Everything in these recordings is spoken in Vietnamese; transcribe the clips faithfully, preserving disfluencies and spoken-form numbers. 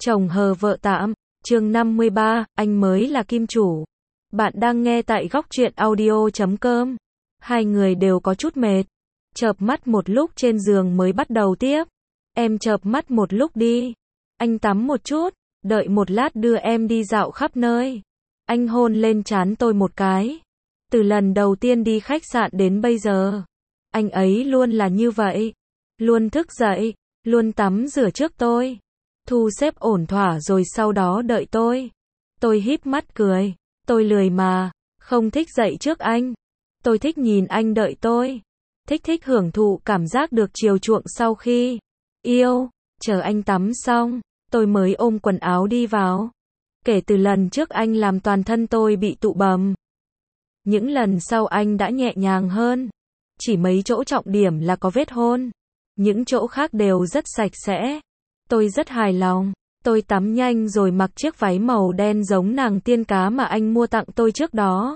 Chồng hờ vợ tạm, chương năm mươi ba, anh mới là kim chủ. Bạn đang nghe tại góc truyện audio chấm com. Hai người đều có chút mệt. Chợp mắt một lúc trên giường mới bắt đầu tiếp. Em chợp mắt một lúc đi. Anh tắm một chút, đợi một lát đưa em đi dạo khắp nơi. Anh hôn lên trán tôi một cái. Từ lần đầu tiên đi khách sạn đến bây giờ, anh ấy luôn là như vậy. Luôn thức dậy, luôn tắm rửa trước tôi. Thu xếp ổn thỏa rồi sau đó đợi tôi. Tôi híp mắt cười. Tôi lười mà, không thích dậy trước anh. Tôi thích nhìn anh đợi tôi. Thích thích hưởng thụ cảm giác được chiều chuộng sau khi yêu. Chờ anh tắm xong, tôi mới ôm quần áo đi vào. Kể từ lần trước anh làm toàn thân tôi bị tụ bầm. Những lần sau anh đã nhẹ nhàng hơn. Chỉ mấy chỗ trọng điểm là có vết hôn. Những chỗ khác đều rất sạch sẽ. Tôi rất hài lòng. Tôi tắm nhanh rồi mặc chiếc váy màu đen giống nàng tiên cá mà anh mua tặng tôi trước đó.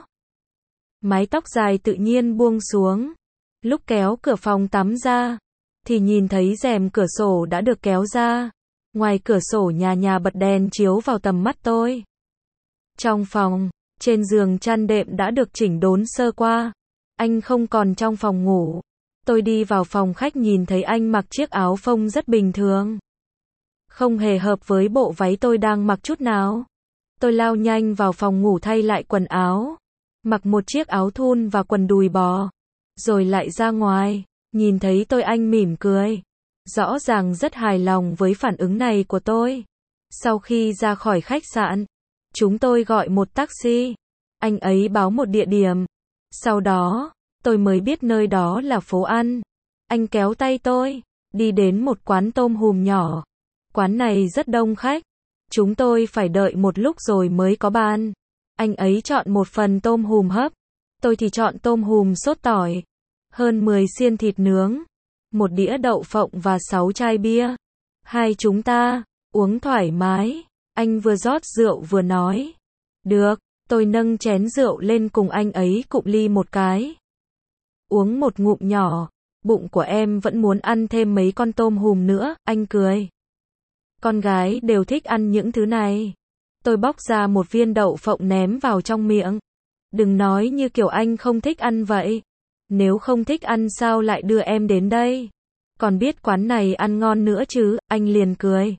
Mái tóc dài tự nhiên buông xuống. Lúc kéo cửa phòng tắm ra, thì nhìn thấy rèm cửa sổ đã được kéo ra. Ngoài cửa sổ nhà nhà bật đèn chiếu vào tầm mắt tôi. Trong phòng, trên giường chăn đệm đã được chỉnh đốn sơ qua. Anh không còn trong phòng ngủ. Tôi đi vào phòng khách nhìn thấy anh mặc chiếc áo phông rất bình thường. Không hề hợp với bộ váy tôi đang mặc chút nào. Tôi lao nhanh vào phòng ngủ thay lại quần áo. Mặc một chiếc áo thun và quần đùi bò. Rồi lại ra ngoài. Nhìn thấy tôi anh mỉm cười. Rõ ràng rất hài lòng với phản ứng này của tôi. Sau khi ra khỏi khách sạn, chúng tôi gọi một taxi. Anh ấy báo một địa điểm. Sau đó, tôi mới biết nơi đó là phố ăn. Anh kéo tay tôi, đi đến một quán tôm hùm nhỏ. Quán này rất đông khách. Chúng tôi phải đợi một lúc rồi mới có bàn. Anh ấy chọn một phần tôm hùm hấp. Tôi thì chọn tôm hùm sốt tỏi. Hơn mười xiên thịt nướng. Một đĩa đậu phộng và sáu chai bia. Hai chúng ta, uống thoải mái. Anh vừa rót rượu vừa nói. Được, tôi nâng chén rượu lên cùng anh ấy cụng ly một cái. Uống một ngụm nhỏ. Bụng của em vẫn muốn ăn thêm mấy con tôm hùm nữa, anh cười. Con gái đều thích ăn những thứ này. Tôi bóc ra một viên đậu phộng ném vào trong miệng. Đừng nói như kiểu anh không thích ăn vậy. Nếu không thích ăn sao lại đưa em đến đây? Còn biết quán này ăn ngon nữa chứ, anh liền cười.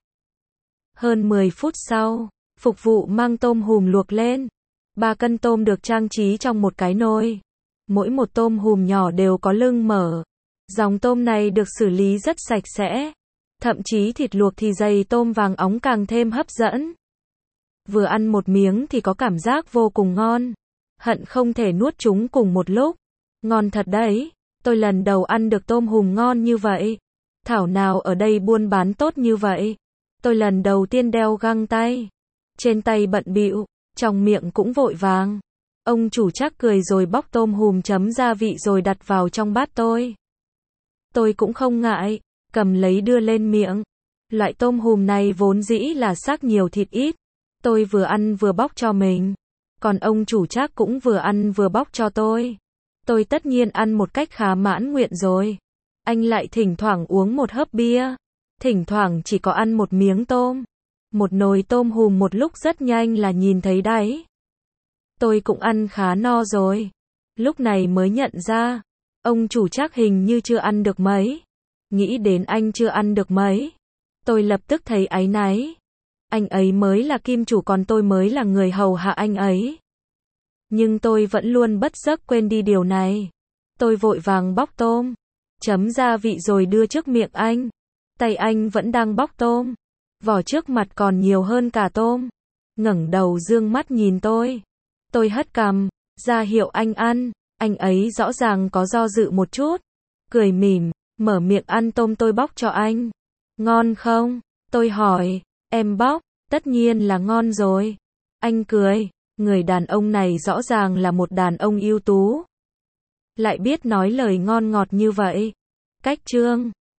Hơn mười phút sau, phục vụ mang tôm hùm luộc lên. Ba cân tôm được trang trí trong một cái nồi. Mỗi một tôm hùm nhỏ đều có lưng mở. Dòng tôm này được xử lý rất sạch sẽ. Thậm chí thịt luộc thì dày tôm vàng óng càng thêm hấp dẫn. Vừa ăn một miếng thì có cảm giác vô cùng ngon. Hận không thể nuốt chúng cùng một lúc. Ngon thật đấy. Tôi lần đầu ăn được tôm hùm ngon như vậy. Thảo nào ở đây buôn bán tốt như vậy. Tôi lần đầu tiên đeo găng tay. Trên tay bận bịu, trong miệng cũng vội vàng. Ông chủ chắc cười rồi bóc tôm hùm chấm gia vị rồi đặt vào trong bát tôi. Tôi cũng không ngại. Cầm lấy đưa lên miệng. Loại tôm hùm này vốn dĩ là xác nhiều thịt ít. Tôi vừa ăn vừa bóc cho mình. Còn ông chủ chắc cũng vừa ăn vừa bóc cho tôi. Tôi tất nhiên ăn một cách khá mãn nguyện rồi. Anh lại thỉnh thoảng uống một hớp bia. Thỉnh thoảng chỉ có ăn một miếng tôm. Một nồi tôm hùm một lúc rất nhanh là nhìn thấy đáy. Tôi cũng ăn khá no rồi. Lúc này mới nhận ra. Ông chủ chắc hình như chưa ăn được mấy. Nghĩ đến anh chưa ăn được mấy. Tôi lập tức thấy áy náy. Anh ấy mới là kim chủ còn tôi mới là người hầu hạ anh ấy. Nhưng tôi vẫn luôn bất giấc quên đi điều này. Tôi vội vàng bóc tôm. Chấm gia vị rồi đưa trước miệng anh. Tay anh vẫn đang bóc tôm. Vỏ trước mặt còn nhiều hơn cả tôm. Ngẩng đầu dương mắt nhìn tôi. Tôi hất cằm, ra hiệu anh ăn. Anh ấy rõ ràng có do dự một chút. Cười mỉm. Mở miệng ăn tôm tôi bóc cho anh. Ngon không? Tôi hỏi. Em bóc, tất nhiên là ngon rồi. Anh cười. Người đàn ông này rõ ràng là một đàn ông ưu tú. Lại biết nói lời ngon ngọt như vậy. Cách chương